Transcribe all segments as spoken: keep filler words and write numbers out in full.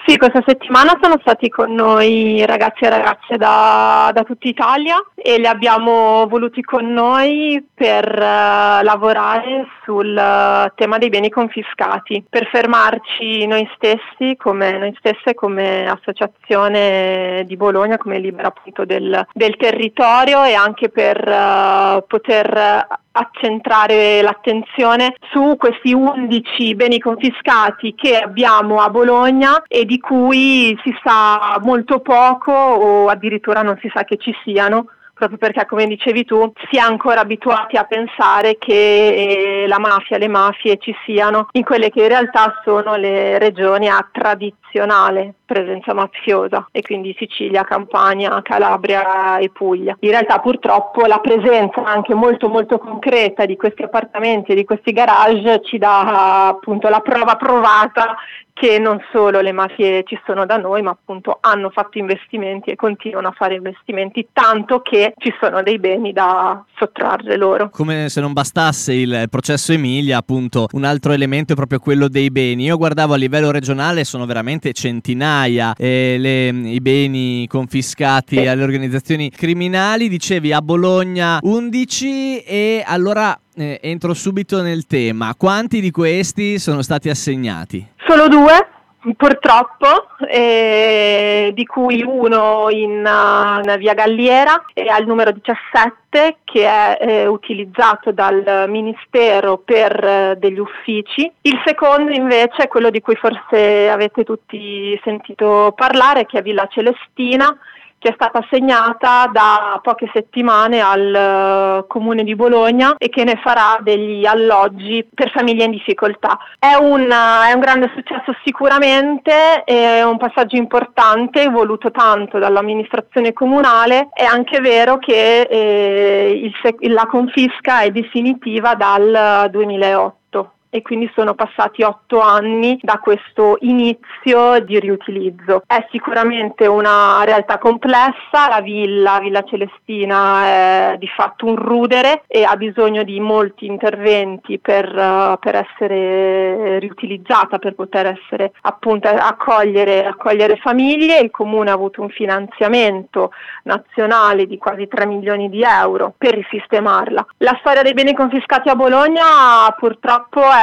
Sì, questa settimana sono stati con noi ragazzi e ragazze da, da tutta Italia e li abbiamo voluti con noi per uh, lavorare sul uh, tema dei beni confiscati, per fermarci noi stessi, come noi stesse come associazione di Bologna, come Libera appunto del, del territorio, e anche per uh, poter accentrare l'attenzione su questi undici beni confiscati che abbiamo a Bologna e di cui si sa molto poco o addirittura non si sa che ci siano, proprio perché, come dicevi tu, si è ancora abituati a pensare che eh, la mafia, le mafie ci siano in quelle che in realtà sono le regioni a tradizionale presenza mafiosa, e quindi Sicilia, Campania, Calabria e Puglia. In realtà purtroppo la presenza anche molto molto concreta di questi appartamenti e di questi garage ci dà appunto la prova provata che non solo le mafie ci sono da noi, ma appunto hanno fatto investimenti e continuano a fare investimenti, tanto che ci sono dei beni da sottrarre loro. Come se non bastasse il processo Emilia, appunto un altro elemento è proprio quello dei beni. Io guardavo a livello regionale, sono veramente centinaia eh, le, i beni confiscati sì. alle organizzazioni criminali. Dicevi a Bologna undici, e allora eh, entro subito nel tema. Quanti di questi sono stati assegnati? Solo due, purtroppo, eh, di cui uno in, uh, in via Galliera e al numero diciassette, che è eh, utilizzato dal Ministero per eh, degli uffici. Il secondo invece è quello di cui forse avete tutti sentito parlare, che è Villa Celestina, che è stata assegnata da poche settimane al uh, Comune di Bologna e che ne farà degli alloggi per famiglie in difficoltà. È un, uh, è un grande successo sicuramente, è un passaggio importante, voluto tanto dall'amministrazione comunale. È anche vero che eh, il sec- la confisca è definitiva dal duemilaotto. E quindi sono passati otto anni da questo inizio di riutilizzo. È sicuramente una realtà complessa, la villa, Villa Celestina è di fatto un rudere e ha bisogno di molti interventi per, uh, per essere riutilizzata, per poter essere appunto accogliere, accogliere famiglie. Il Comune ha avuto un finanziamento nazionale di quasi tre milioni di euro per risistemarla. La storia dei beni confiscati a Bologna purtroppo è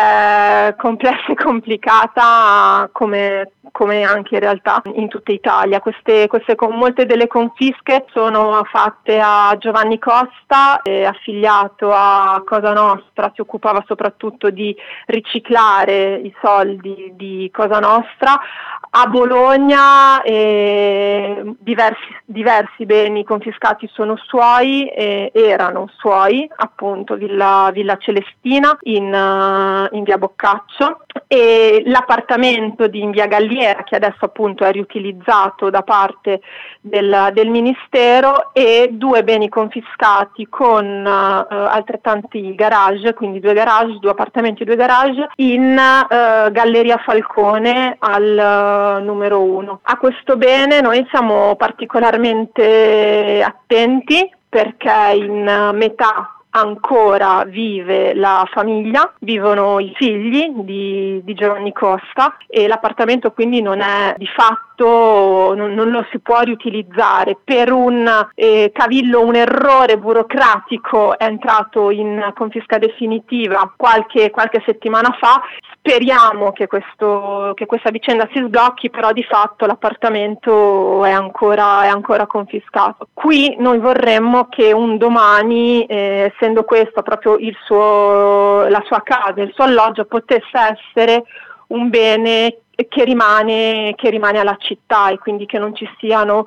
è complessa e complicata, come, come anche in realtà in tutta Italia. Queste, queste con molte delle confische sono fatte a Giovanni Costa, eh, affiliato a Cosa Nostra, si occupava soprattutto di riciclare i soldi di Cosa Nostra. A Bologna eh, diversi, diversi beni confiscati sono suoi, eh, erano suoi, appunto Villa, Villa Celestina in, uh, in via Boccaccio, e l'appartamento di in via Galliera, che adesso appunto è riutilizzato da parte del, del Ministero, e due beni confiscati con uh, altrettanti garage, quindi due garage, due appartamenti e due garage in uh, Galleria Falcone al uh, numero uno. A questo bene noi siamo particolarmente attenti perché in metà ancora vive la famiglia, vivono i figli di, di Giovanni Costa, e l'appartamento quindi non è di fatto, non, non lo si può riutilizzare. Per un eh, cavillo, un errore burocratico, è entrato in confisca definitiva qualche, qualche settimana fa. Speriamo che, questo, che questa vicenda si sblocchi, però di fatto l'appartamento è ancora, è ancora confiscato. Qui noi vorremmo che un domani, eh, essendo questo proprio il suo, la sua casa, il suo alloggio, potesse essere un bene che rimane, che rimane alla città, e quindi che non ci siano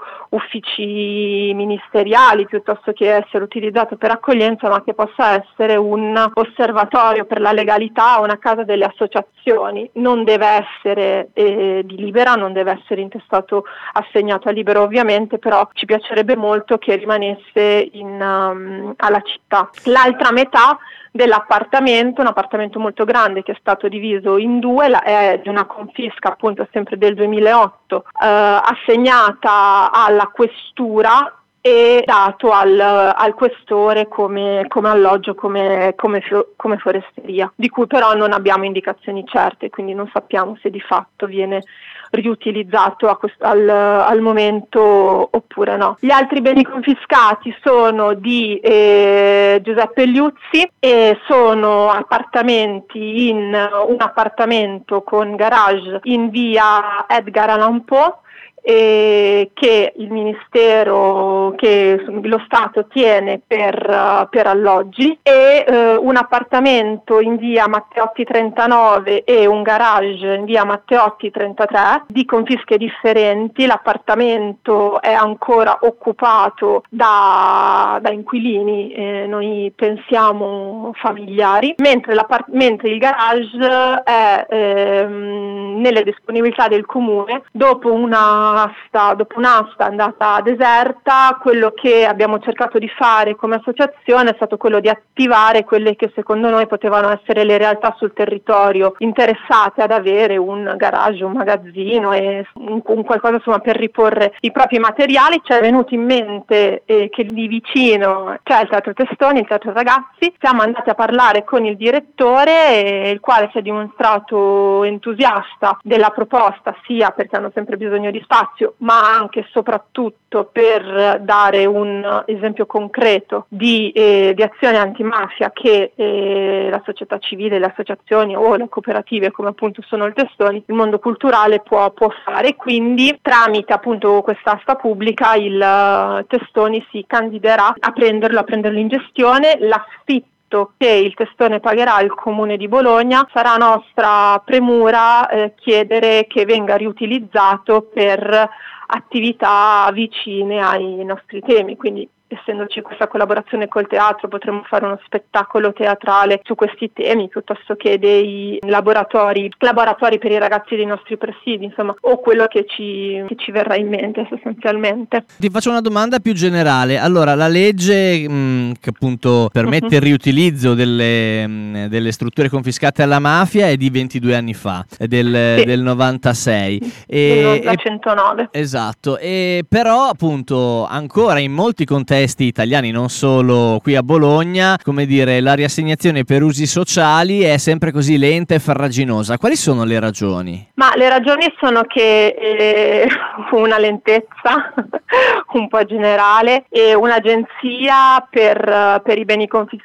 uffici ministeriali piuttosto che essere utilizzato per accoglienza, ma che possa essere un osservatorio per la legalità, una casa delle associazioni. Non deve essere eh, di Libera, non deve essere intestato, assegnato a Libera ovviamente, però ci piacerebbe molto che rimanesse in, um, alla città. L'altra metà dell'appartamento, un appartamento molto grande che è stato diviso in due, la, è di una confisca appunto sempre del duemilaotto, eh, assegnata alla questura e dato al, al questore come, come alloggio, come, come, come foresteria, di cui però non abbiamo indicazioni certe, quindi non sappiamo se di fatto viene riutilizzato a questo, al, al momento oppure no. Gli altri beni confiscati sono di eh, Giuseppe Liuzzi e sono appartamenti in un appartamento con garage in via Edgar Allan Poe, e che il Ministero, che lo Stato tiene per, uh, per alloggi, e uh, un appartamento in via Matteotti trentanove e un garage in via Matteotti trentatré di confische differenti. L'appartamento è ancora occupato da, da inquilini, eh, noi pensiamo familiari, mentre, mentre il garage è ehm, nelle disponibilità del comune. Dopo una Asta, dopo un'asta andata deserta, quello che abbiamo cercato di fare come associazione è stato quello di attivare quelle che secondo noi potevano essere le realtà sul territorio interessate ad avere un garage, un magazzino e un, un qualcosa insomma per riporre i propri materiali. Ci è venuto in mente eh, che lì vicino c'è il Teatro Testoni, il Teatro Ragazzi. Siamo andati a parlare con il direttore, eh, il quale si è dimostrato entusiasta della proposta, sia perché hanno sempre bisogno di spazio, ma anche e soprattutto per dare un esempio concreto di, eh, di azione antimafia che eh, la società civile, le associazioni o le cooperative, come appunto sono il Testoni, il mondo culturale può, può fare. Quindi tramite appunto questa asta pubblica il uh, Testoni si candiderà a prenderlo, a prenderlo in gestione. L'affitto che il Testone pagherà al Comune di Bologna sarà nostra premura eh, chiedere che venga riutilizzato per attività vicine ai nostri temi, quindi essendoci questa collaborazione col teatro potremmo fare uno spettacolo teatrale su questi temi piuttosto che dei laboratori laboratori per i ragazzi dei nostri presidi, insomma, o quello che ci, che ci verrà in mente sostanzialmente. Ti faccio una domanda più generale. Allora, la legge mh, che appunto permette uh-huh. il riutilizzo delle, mh, delle strutture confiscate alla mafia è di ventidue anni fa, è del, sì. del novantasei. E, del novantacentonove. Esatto, e però appunto ancora in molti contesti italiani, non solo qui a Bologna, come dire, la riassegnazione per usi sociali è sempre così lenta e farraginosa. Quali sono le ragioni? Ma le ragioni sono che eh, una lentezza un po' generale e un'agenzia per, per i beni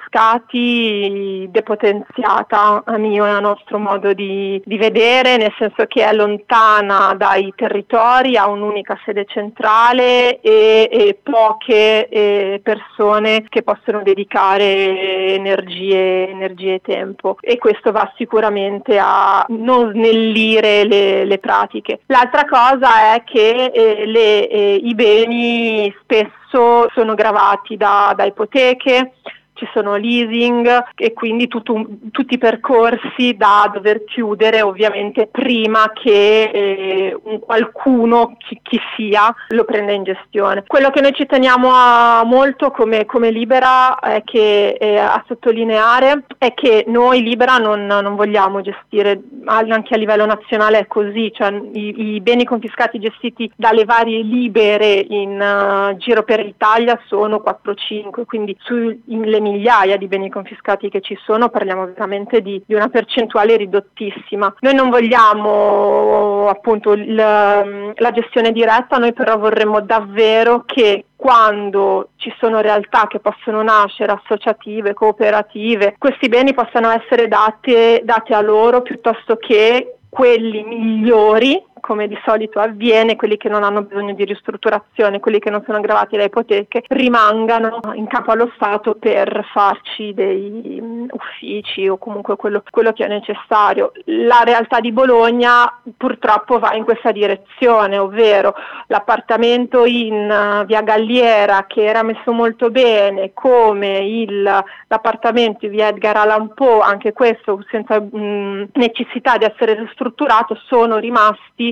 confiscati depotenziata, a mio e a nostro modo di, di vedere, nel senso che è lontana dai territori, ha un'unica sede centrale e, e poche eh, persone che possono dedicare energie, energie e tempo, e questo va sicuramente a non snellire le, le pratiche. L'altra cosa è che eh, le, eh, i beni spesso sono gravati da, da ipoteche, ci sono leasing e quindi tutto, tutti i percorsi da dover chiudere ovviamente prima che eh, un qualcuno, chi, chi sia, lo prenda in gestione. Quello che noi ci teniamo a molto come, come Libera è che, eh, a sottolineare è che noi Libera non, non vogliamo gestire, anche a livello nazionale è così, cioè i, i beni confiscati gestiti dalle varie Libere in uh, giro per l'Italia sono quattro cinque, quindi sulle migliaia di beni confiscati che ci sono parliamo veramente di, di una percentuale ridottissima. Noi non vogliamo appunto il, la gestione diretta, noi però vorremmo davvero che quando ci sono realtà che possono nascere, associative, cooperative, questi beni possano essere date, date a loro piuttosto che quelli migliori, come di solito avviene, quelli che non hanno bisogno di ristrutturazione, quelli che non sono aggravati da ipoteche, rimangano in capo allo Stato per farci dei um, uffici o comunque quello, quello che è necessario. La realtà di Bologna purtroppo va in questa direzione, ovvero l'appartamento in uh, via Galliera, che era messo molto bene, come il, l'appartamento in via Edgar Allan Poe, anche questo senza um, necessità di essere ristrutturato, sono rimasti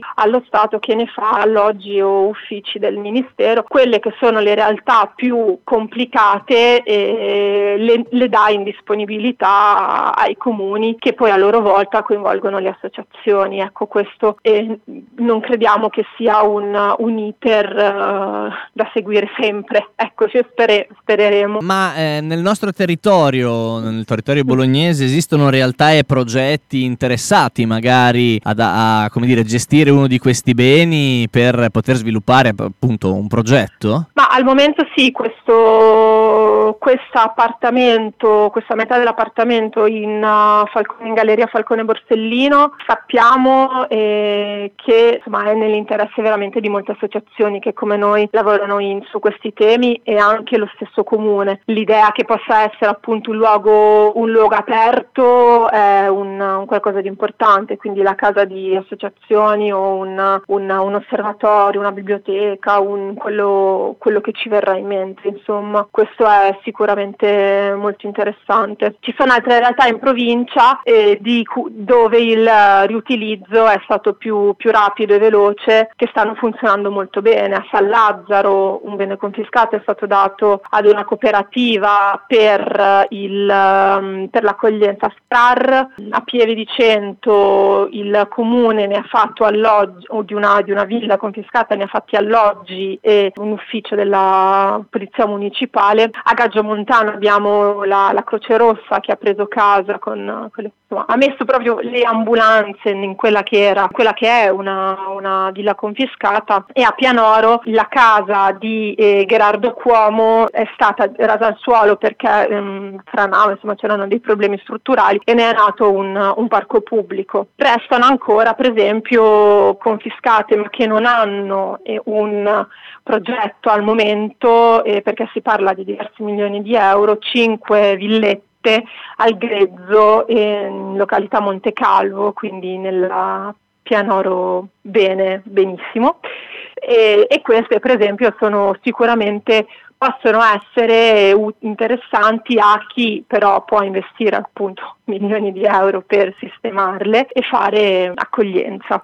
allo Stato che ne fa alloggi o uffici del Ministero. Quelle che sono le realtà più complicate eh, le, le dà in disponibilità ai comuni, che poi a loro volta coinvolgono le associazioni. Ecco, questo eh, non crediamo che sia un, un iter uh, da seguire sempre. Ecco, ci spere, spereremo. Ma eh, nel nostro territorio, nel territorio bolognese, esistono realtà e progetti interessati magari ad, a, come dire, gestire uno di questi beni per poter sviluppare appunto un progetto? Ma al momento sì, questo questo appartamento, questa metà dell'appartamento in, uh, Falcone, in Galleria Falcone Borsellino, sappiamo eh, che insomma è nell'interesse veramente di molte associazioni che come noi lavorano in, su questi temi, e anche lo stesso comune. L'idea che possa essere appunto un luogo, un luogo aperto è un, un qualcosa di importante, quindi la casa di associazioni o un, un, un osservatorio, una biblioteca, un, quello, quello che ci verrà in mente, insomma. Questo è sicuramente molto interessante. Ci sono altre realtà in provincia eh, di, dove il riutilizzo è stato più, più rapido e veloce, che stanno funzionando molto bene. A San Lazzaro un bene confiscato è stato dato ad una cooperativa per, il, per l'accoglienza S P R A R. A Pieve di Cento il comune ne ha fatto alloggi, o di una, di una villa confiscata ne ha fatti alloggi e un ufficio della polizia municipale. A Gaggiomontano abbiamo la, la Croce Rossa che ha preso casa con quelle, insomma, ha messo proprio le ambulanze in quella che era, quella che è una, una villa confiscata. E a Pianoro la casa di eh, Gherardo Cuomo è stata rasa al suolo perché ehm, franava, insomma c'erano dei problemi strutturali, e ne è nato un, un parco pubblico. Restano ancora per esempio confiscate ma che non hanno eh, un progetto al momento, eh, perché si parla di diversi milioni di euro, cinque villette al Grezzo in località Montecalvo, quindi nella Pianoro bene, benissimo, e, e queste per esempio sono sicuramente, possono essere interessanti a chi però può investire appunto milioni di euro per sistemarle e fare accoglienza.